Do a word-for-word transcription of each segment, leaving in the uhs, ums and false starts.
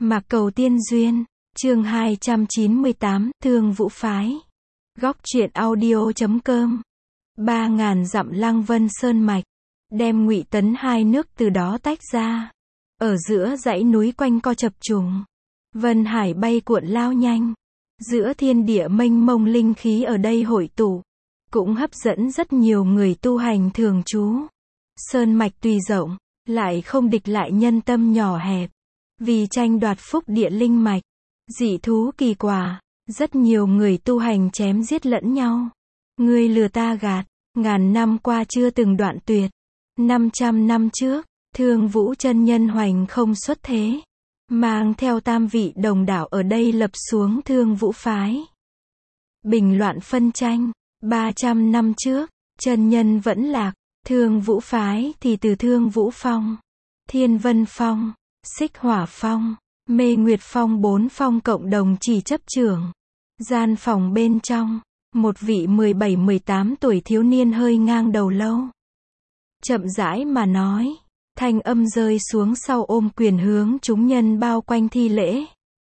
Mạc Cầu Tiên Duyên, chương hai trăm chín mươi tám, Thương Vũ Phái. Góc truyện audio chấm com. Ba ngàn dặm Lăng Vân Sơn Mạch, đem Ngụy Tấn hai nước từ đó tách ra. Ở giữa dãy núi quanh co chập trùng, vân hải bay cuộn lao nhanh. Giữa thiên địa mênh mông linh khí ở đây hội tụ, cũng hấp dẫn rất nhiều người tu hành thường trú. Sơn mạch tuy rộng, lại không địch lại nhân tâm nhỏ hẹp. Vì tranh đoạt phúc địa linh mạch, dị thú kỳ quả, rất nhiều người tu hành chém giết lẫn nhau. Ngươi lừa ta gạt, ngàn năm qua chưa từng đoạn tuyệt. Năm trăm năm trước, Thương Vũ chân nhân hoành không xuất thế, mang theo tam vị đồng đạo ở đây lập xuống Thương Vũ Phái. Bình loạn phân tranh, ba trăm năm trước, chân nhân vẫn lạc, Thương Vũ Phái thì từ Thương Vũ Phong, Thiên Vân Phong, Xích Hỏa Phong, Mê Nguyệt Phong bốn phong cộng đồng chỉ chấp trưởng. Gian phòng bên trong, một vị mười bảy mười tám tuổi thiếu niên hơi ngang đầu lâu, chậm rãi mà nói, thanh âm rơi xuống sau ôm quyền hướng chúng nhân bao quanh thi lễ.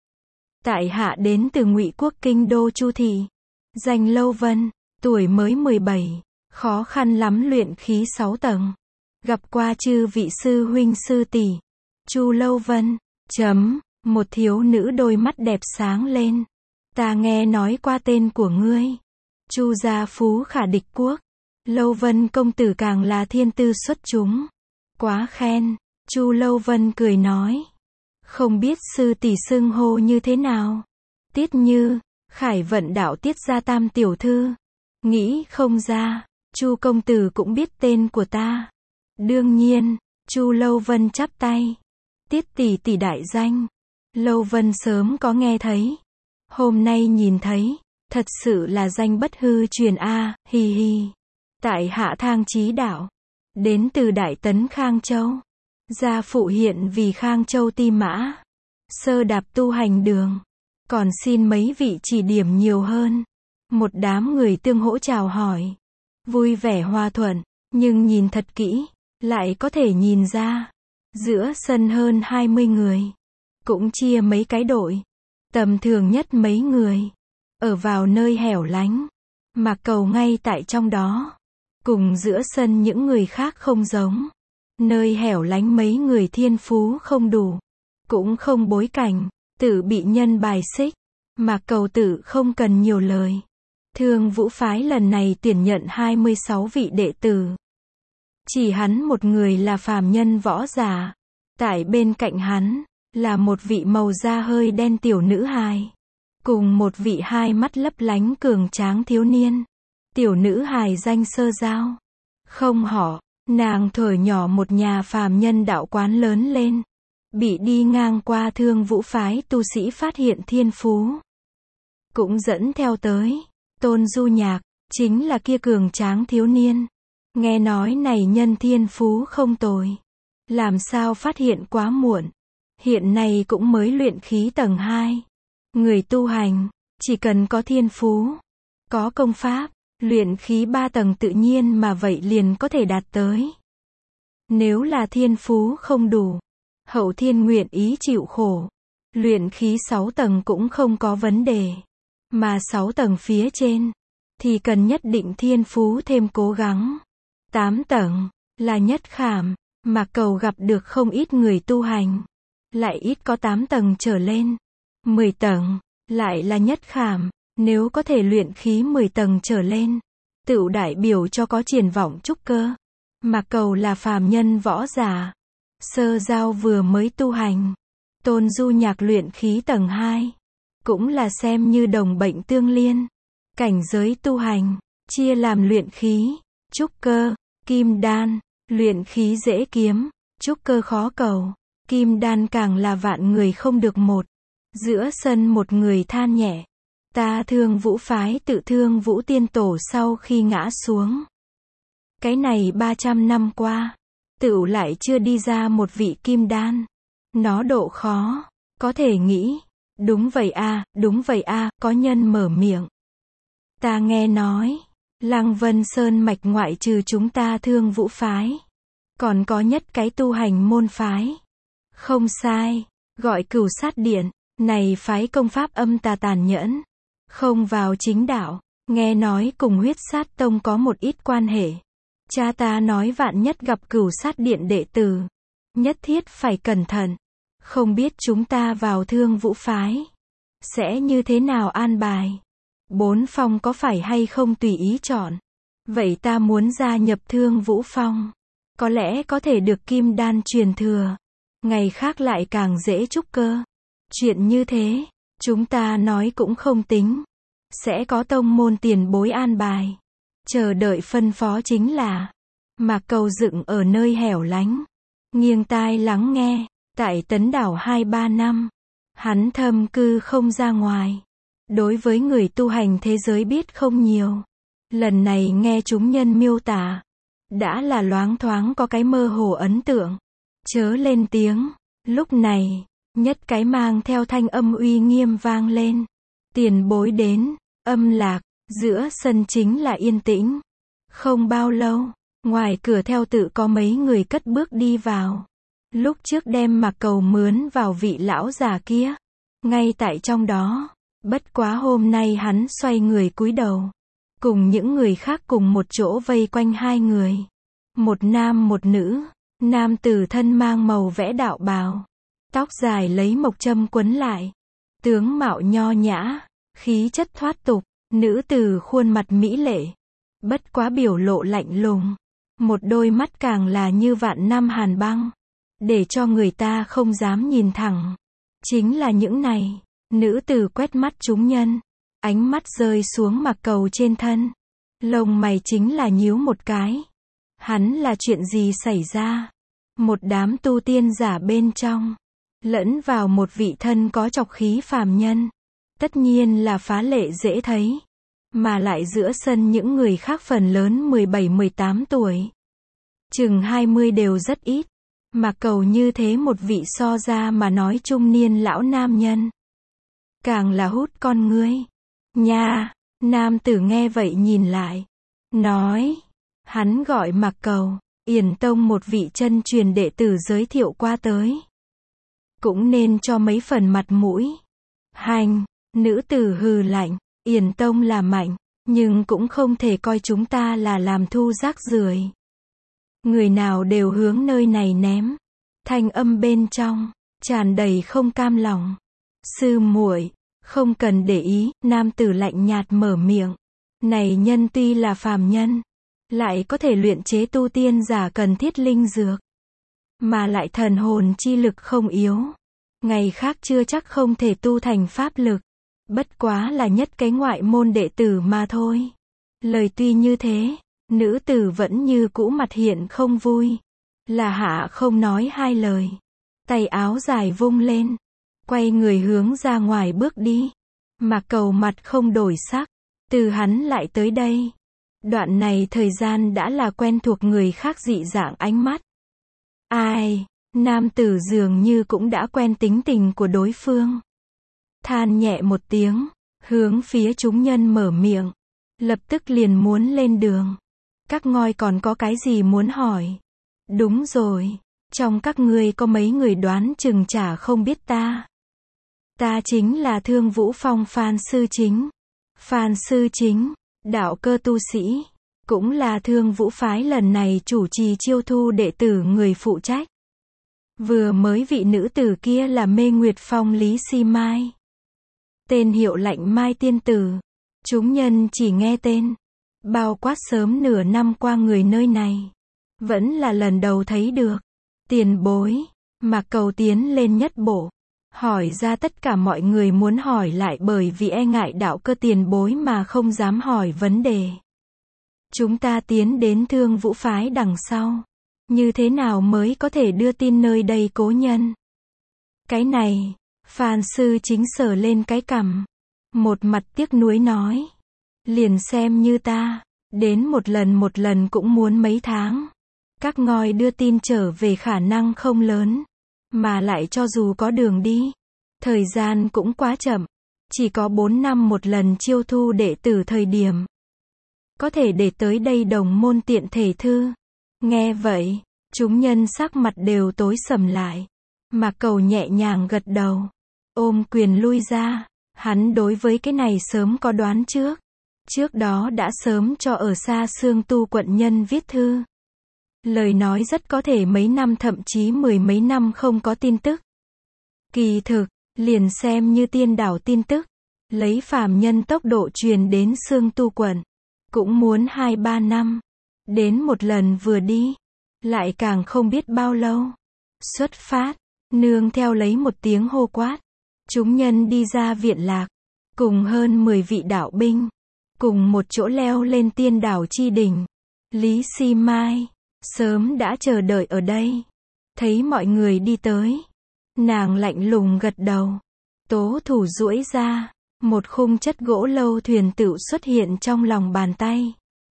Tại hạ đến từ Ngụy Quốc kinh đô Chu thị, danh Lâu Vân, tuổi mới mười bảy, khó khăn lắm luyện khí sáu tầng. Gặp qua chư vị sư huynh sư tỷ. Chu Lâu Vân, chấm, một thiếu nữ đôi mắt đẹp sáng lên. Ta nghe nói qua tên của ngươi. Chu gia phú khả địch quốc. Lâu Vân công tử càng là thiên tư xuất chúng. Quá khen. Chu Lâu Vân cười nói. Không biết sư tỷ xưng hô như thế nào? Tiết Như, Khải Vận đạo Tiết gia tam tiểu thư. Nghĩ không ra, Chu công tử cũng biết tên của ta. Đương nhiên, Chu Lâu Vân chắp tay. Tiết tỷ tỷ đại danh, Lâu Vân sớm có nghe thấy. Hôm nay nhìn thấy, thật sự là danh bất hư truyền a, hi hi. Tại hạ Thang Chí Đạo, đến từ Đại Tấn Khang Châu. Gia phụ hiện vì Khang Châu ti mã, sơ đạp tu hành đường. Còn xin mấy vị chỉ điểm nhiều hơn. Một đám người tương hỗ chào hỏi, vui vẻ hòa thuận, nhưng nhìn thật kỹ, lại có thể nhìn ra. Giữa sân hơn hai mươi người, cũng chia mấy cái đội, tầm thường nhất mấy người, ở vào nơi hẻo lánh, Mạc Cầu ngay tại trong đó. Cùng giữa sân những người khác không giống, nơi hẻo lánh mấy người thiên phú không đủ, cũng không bối cảnh, tự bị nhân bài xích. Mạc Cầu tự không cần nhiều lời. Thương Vũ Phái lần này tuyển nhận hai mươi sáu vị đệ tử. Chỉ hắn một người là phàm nhân võ giả. Tại bên cạnh hắn, là một vị màu da hơi đen tiểu nữ hài. Cùng một vị hai mắt lấp lánh cường tráng thiếu niên. Tiểu nữ hài danh Sơ Giao. Không họ, nàng thuở nhỏ một nhà phàm nhân đạo quán lớn lên. Bị đi ngang qua Thương Vũ Phái tu sĩ phát hiện thiên phú, cũng dẫn theo tới. Tôn Du Nhạc, chính là kia cường tráng thiếu niên. Nghe nói này nhân thiên phú không tồi. Làm sao phát hiện quá muộn. Hiện nay cũng mới luyện khí tầng hai. Người tu hành, chỉ cần có thiên phú, có công pháp, luyện khí ba tầng tự nhiên mà vậy liền có thể đạt tới. Nếu là thiên phú không đủ, hậu thiên nguyện ý chịu khổ, luyện khí sáu tầng cũng không có vấn đề. Mà sáu tầng phía trên, thì cần nhất định thiên phú thêm cố gắng. tám tầng, là nhất khảm. Mạc Cầu gặp được không ít người tu hành, lại ít có tám tầng trở lên. mười tầng, lại là nhất khảm. Nếu có thể luyện khí mười tầng trở lên, tựu đại biểu cho có triển vọng trúc cơ. Mạc Cầu là phàm nhân võ giả. Sơ Giao vừa mới tu hành. Tôn Du Nhạc luyện khí tầng hai. Cũng là xem như đồng bệnh tương liên. Cảnh giới tu hành, chia làm luyện khí, trúc cơ, kim đan. Luyện khí dễ kiếm, trúc cơ khó cầu, kim đan càng là vạn người không được một. Giữa sân một người than nhẹ. Ta Thương Vũ Phái tự Thương Vũ tiên tổ sau khi ngã xuống. Cái này ba trăm năm qua, tựu lại chưa đi ra một vị kim đan. Nó độ khó, có thể nghĩ. Đúng vậy a, đúng vậy a, có nhân mở miệng. Ta nghe nói, Lăng Vân Sơn mạch ngoại trừ chúng ta Thương Vũ Phái, còn có nhất cái tu hành môn phái. Không sai, gọi cửu sát điện, này phái công pháp âm tà tàn nhẫn, không vào chính đạo, nghe nói cùng huyết sát tông có một ít quan hệ. Cha ta nói vạn nhất gặp cửu sát điện đệ tử, nhất thiết phải cẩn thận. Không biết chúng ta vào Thương Vũ phái sẽ như thế nào an bài? Bốn phong có phải hay không tùy ý chọn? Vậy ta muốn gia nhập Thương Vũ phong, có lẽ có thể được kim đan truyền thừa, ngày khác lại càng dễ trúc cơ. Chuyện như thế, chúng ta nói cũng không tính, sẽ có tông môn tiền bối an bài, chờ đợi phân phó chính là. Mạc Cầu dựng ở nơi hẻo lánh, nghiêng tai lắng nghe. Tại Tấn Đảo hai ba năm, hắn thâm cư không ra ngoài. Đối với người tu hành thế giới biết không nhiều. Lần này nghe chúng nhân miêu tả, đã là loáng thoáng có cái mơ hồ ấn tượng. Chớ lên tiếng, lúc này, nhất cái mang theo thanh âm uy nghiêm vang lên. Tiền bối đến, âm lạc, giữa sân chính là yên tĩnh. Không bao lâu, ngoài cửa theo tự có mấy người cất bước đi vào. Lúc trước đem Mạc Cầu mướn vào vị lão già kia, ngay tại trong đó, bất quá hôm nay hắn xoay người cúi đầu, cùng những người khác cùng một chỗ vây quanh hai người. Một nam một nữ, nam tử thân mang màu vẽ đạo bào, tóc dài lấy mộc châm quấn lại, tướng mạo nho nhã, khí chất thoát tục, nữ tử khuôn mặt mỹ lệ, bất quá biểu lộ lạnh lùng, một đôi mắt càng là như vạn năm hàn băng, để cho người ta không dám nhìn thẳng. Chính là những này, nữ tử quét mắt chúng nhân, ánh mắt rơi xuống Mạc Cầu trên thân, lông mày chính là nhíu một cái. Hắn là chuyện gì xảy ra? Một đám tu tiên giả bên trong, lẫn vào một vị thân có trọc khí phàm nhân, tất nhiên là phá lệ dễ thấy, mà lại giữa sân những người khác phần lớn mười bảy mười tám tuổi, chừng hai mươi đều rất ít. Mạc Cầu như thế một vị so ra mà nói trung niên lão nam nhân, càng là hút con ngươi. Nha, nam tử nghe vậy nhìn lại, nói, hắn gọi Mạc Cầu, Yển Tông một vị chân truyền đệ tử giới thiệu qua tới, cũng nên cho mấy phần mặt mũi. Hành, nữ tử hừ lạnh, Yển Tông là mạnh, nhưng cũng không thể coi chúng ta là làm thu rác rưởi. Người nào đều hướng nơi này ném. Thanh âm bên trong tràn đầy không cam lòng. Sư muội, không cần để ý, nam tử lạnh nhạt mở miệng. Này nhân tuy là phàm nhân, lại có thể luyện chế tu tiên giả cần thiết linh dược, mà lại thần hồn chi lực không yếu, ngày khác chưa chắc không thể tu thành pháp lực. Bất quá là nhất cái ngoại môn đệ tử mà thôi. Lời tuy như thế, nữ tử vẫn như cũ mặt hiện không vui. Là hạ không nói hai lời, tay áo dài vung lên, quay người hướng ra ngoài bước đi. Mạc Cầu mặt không đổi sắc, từ hắn lại tới đây. Đoạn này thời gian đã là quen thuộc người khác dị dạng ánh mắt. Ai, nam tử dường như cũng đã quen tính tình của đối phương. Than nhẹ một tiếng, hướng phía chúng nhân mở miệng, lập tức liền muốn lên đường. Các ngôi còn có cái gì muốn hỏi? Đúng rồi, trong các ngươi có mấy người đoán chừng chả không biết ta. Ta chính là Thương Vũ Phong Phan Sư Chính. Phan Sư Chính, đạo cơ tu sĩ, cũng là Thương Vũ phái lần này chủ trì chiêu thu đệ tử người phụ trách. Vừa mới vị nữ tử kia là Mê Nguyệt Phong Lý Si Mai, tên hiệu Lạnh Mai tiên tử. Chúng nhân chỉ nghe tên, bao quát sớm nửa năm qua người nơi này, vẫn là lần đầu thấy được. Tiền bối, Mạc Cầu tiến lên nhất bộ, hỏi ra tất cả mọi người muốn hỏi lại bởi vì e ngại đạo cơ tiền bối mà không dám hỏi vấn đề. Chúng ta tiến đến Thương Vũ phái đằng sau, như thế nào mới có thể đưa tin nơi đây cố nhân? Cái này, Phan Sư Chính sờ lên cái cằm, một mặt tiếc nuối nói, liền xem như ta, đến một lần một lần cũng muốn mấy tháng. Các ngôi đưa tin trở về khả năng không lớn, mà lại cho dù có đường đi, thời gian cũng quá chậm, chỉ có bốn năm một lần chiêu thu đệ tử thời điểm. Có thể để tới đây đồng môn tiện thể thư. Nghe vậy, chúng nhân sắc mặt đều tối sầm lại. Mạc Cầu nhẹ nhàng gật đầu, ôm quyền lui ra. Hắn đối với cái này sớm có đoán trước. Trước đó đã sớm cho ở xa Xương Tu quận nhân viết thư. Lời nói rất có thể mấy năm thậm chí mười mấy năm không có tin tức. Kỳ thực, liền xem như tiên đảo tin tức, lấy phàm nhân tốc độ truyền đến Xương Tu quận, cũng muốn hai ba năm. Đến một lần vừa đi, lại càng không biết bao lâu. Xuất phát, nương theo lấy một tiếng hô quát. Chúng nhân đi ra viện lạc, cùng hơn mười vị đạo binh, cùng một chỗ leo lên tiên đảo chi đỉnh. Lý Si Mai, sớm đã chờ đợi ở đây. Thấy mọi người đi tới, nàng lạnh lùng gật đầu. Tố thủ duỗi ra, một khung chất gỗ lâu thuyền tựu xuất hiện trong lòng bàn tay.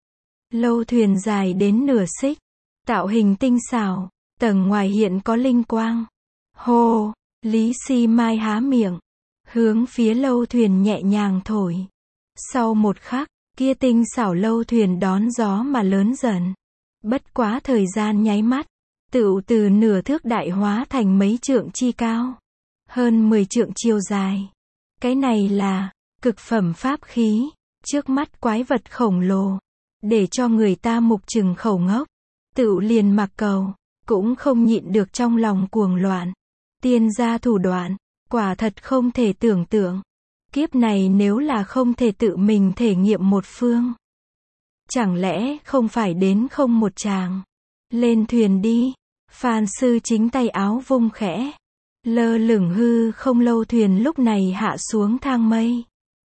Lâu thuyền dài đến nửa xích, tạo hình tinh xảo, tầng ngoài hiện có linh quang. Hô, Lý Si Mai há miệng, hướng phía lâu thuyền nhẹ nhàng thổi. Sau một khắc, kia tinh xảo lâu thuyền đón gió mà lớn dần. Bất quá thời gian nháy mắt, tựu từ nửa thước đại hóa thành mấy trượng chi cao, hơn mười trượng chiều dài. Cái này là cực phẩm pháp khí, trước mắt quái vật khổng lồ, để cho người ta mục trừng khẩu ngốc. Tựu liền Mạc Cầu cũng không nhịn được trong lòng cuồng loạn. Tiên gia thủ đoạn, quả thật không thể tưởng tượng. Kiếp này nếu là không thể tự mình thể nghiệm một phương, chẳng lẽ không phải đến không một chàng. Lên thuyền đi. Phan sư chính tay áo vung khẽ, lơ lửng hư không lâu thuyền lúc này hạ xuống thang mây,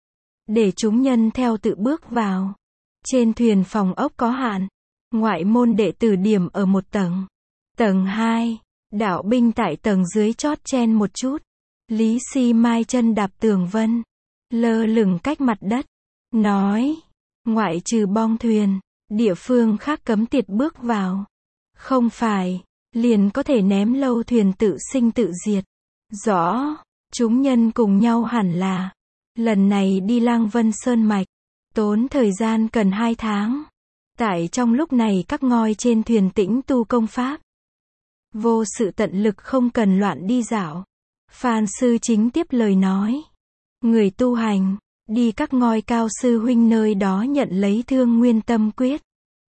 để chúng nhân theo tự bước vào. Trên thuyền phòng ốc có hạn, ngoại môn đệ tử điểm ở một tầng. Tầng hai, đạo binh tại tầng dưới chót chen một chút. Lý Si Mai chân đạp tường vân, lơ lửng cách mặt đất, nói, ngoại trừ bong thuyền, địa phương khác cấm tiệt bước vào. Không phải, liền có thể ném lâu thuyền tự sinh tự diệt. Rõ, chúng nhân cùng nhau hẳn là, lần này đi Lang Vân Sơn Mạch, tốn thời gian cần hai tháng. Tại trong lúc này các ngoi trên thuyền tĩnh tu công pháp. Vô sự tận lực không cần loạn đi dạo. Phan sư chính tiếp lời nói. Người tu hành, đi các ngoi cao sư huynh nơi đó nhận lấy Thương Nguyên Tâm Quyết.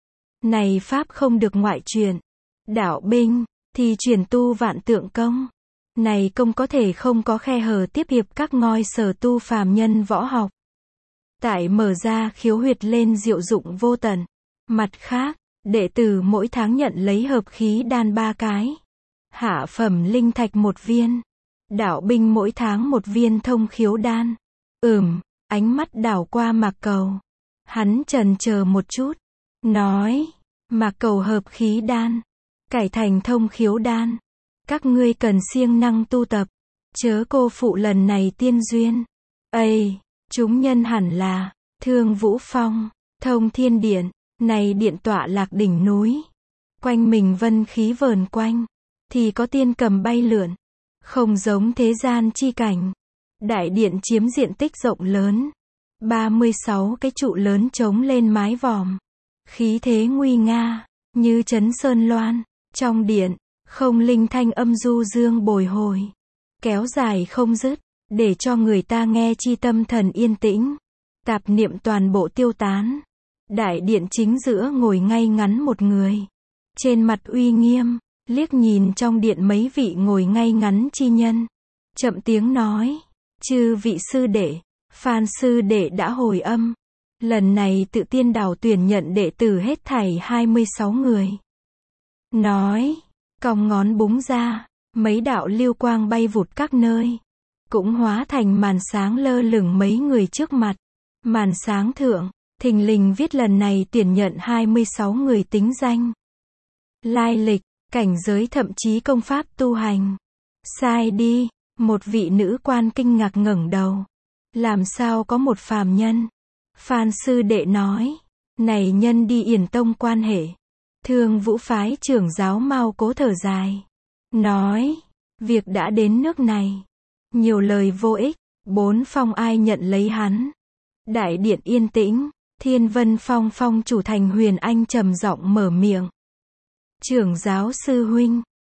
Này pháp không được ngoại truyền. Đạo binh, thì truyền tu Vạn Tượng Công. Này công có thể không có khe hở tiếp hiệp các ngoi sở tu phàm nhân võ học. Tại mở ra khiếu huyệt lên diệu dụng vô tận. Mặt khác, đệ tử mỗi tháng nhận lấy hợp khí đan ba cái. Hạ phẩm linh thạch một viên. Đạo binh mỗi tháng một viên thông khiếu đan. Ừm, ánh mắt đảo qua Mạc Cầu. Hắn chần chờ một chút. Nói, Mạc Cầu hợp khí đan, cải thành thông khiếu đan. Các ngươi cần siêng năng tu tập, chớ cô phụ lần này tiên duyên. Ây, chúng nhân hẳn là, Thương Vũ Phong, Thông Thiên Điện, này điện tọa lạc đỉnh núi. Quanh mình vân khí vờn quanh, thì có tiên cầm bay lượn. Không giống thế gian chi cảnh. Đại điện chiếm diện tích rộng lớn. ba mươi sáu cái trụ lớn chống lên mái vòm. Khí thế nguy nga, như trấn sơn loan. Trong điện, không linh thanh âm du dương bồi hồi. Kéo dài không dứt, để cho người ta nghe chi tâm thần yên tĩnh. Tạp niệm toàn bộ tiêu tán. Đại điện chính giữa ngồi ngay ngắn một người. Trên mặt uy nghiêm, liếc nhìn trong điện mấy vị ngồi ngay ngắn chi nhân. Chậm tiếng nói, chư vị sư đệ, Phan sư đệ đã hồi âm. Lần này tự tiên đảo tuyển nhận đệ tử hết thảy hai mươi sáu người. Nói, cong ngón búng ra, mấy đạo lưu quang bay vụt các nơi. Cũng hóa thành màn sáng lơ lửng mấy người trước mặt. Màn sáng thượng, thình lình viết lần này tuyển nhận hai mươi sáu người tính danh. Lai lịch, cảnh giới thậm chí công pháp tu hành. Sai đi, một vị nữ quan kinh ngạc ngẩng đầu. Làm sao có một phàm nhân? Phan sư đệ nói, này nhân đi Yển Tông quan hệ. Thương Vũ phái trưởng giáo Mao Cố thở dài. Nói, việc đã đến nước này. Nhiều lời vô ích, bốn phong ai nhận lấy hắn. Đại điện yên tĩnh, Thiên Vân Phong phong chủ Thành Huyền Anh trầm giọng mở miệng. Trưởng giáo sư huynh,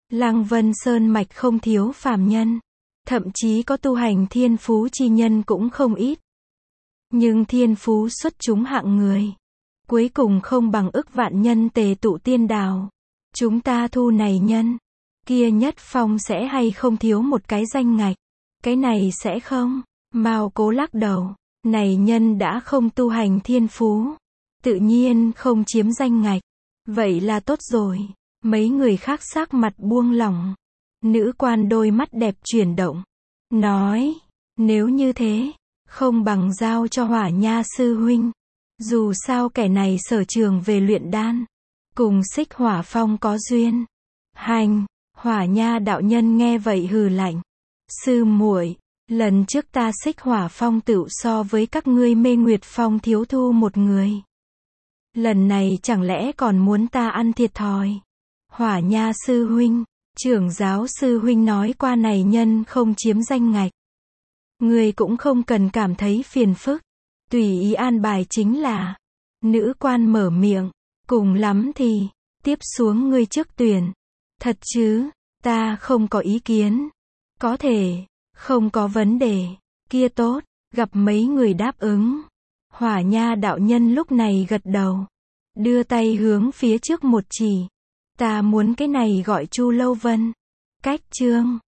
Lăng Vân Sơn mạch không thiếu phàm nhân, thậm chí có tu hành thiên phú chi nhân cũng không ít. Nhưng thiên phú xuất chúng hạng người, cuối cùng không bằng ức vạn nhân tề tụ tiên đào. Chúng ta thu này nhân, kia nhất phong sẽ hay không thiếu một cái danh ngạch. Cái này sẽ không. Mao Cố lắc đầu, này nhân đã không tu hành thiên phú, tự nhiên không chiếm danh ngạch. Vậy là tốt rồi. Mấy người khác sắc mặt buông lỏng. Nữ quan đôi mắt đẹp chuyển động, nói, nếu như thế, không bằng giao cho Hỏa Nha sư huynh. Dù sao kẻ này sở trường về luyện đan, cùng Xích Hỏa Phong có duyên. Hành. Hỏa Nha đạo nhân nghe vậy hừ lạnh. Sư muội, lần trước ta Xích Hỏa Phong tựu so với các ngươi Mê Nguyệt Phong thiếu thu một người. Lần này chẳng lẽ còn muốn ta ăn thiệt thòi? Hỏa Nha sư huynh, trưởng giáo sư huynh nói qua này nhân không chiếm danh ngạch. Ngươi cũng không cần cảm thấy phiền phức, tùy ý an bài chính là. Nữ quan mở miệng, cùng lắm thì, tiếp xuống ngươi trước tuyển. Thật chứ, ta không có ý kiến. Có thể, không có vấn đề, kia tốt, gặp mấy người đáp ứng. Hỏa Nha đạo nhân lúc này gật đầu, đưa tay hướng phía trước một chỉ. Ta muốn cái này gọi Chu Lâu Vân. Cách chương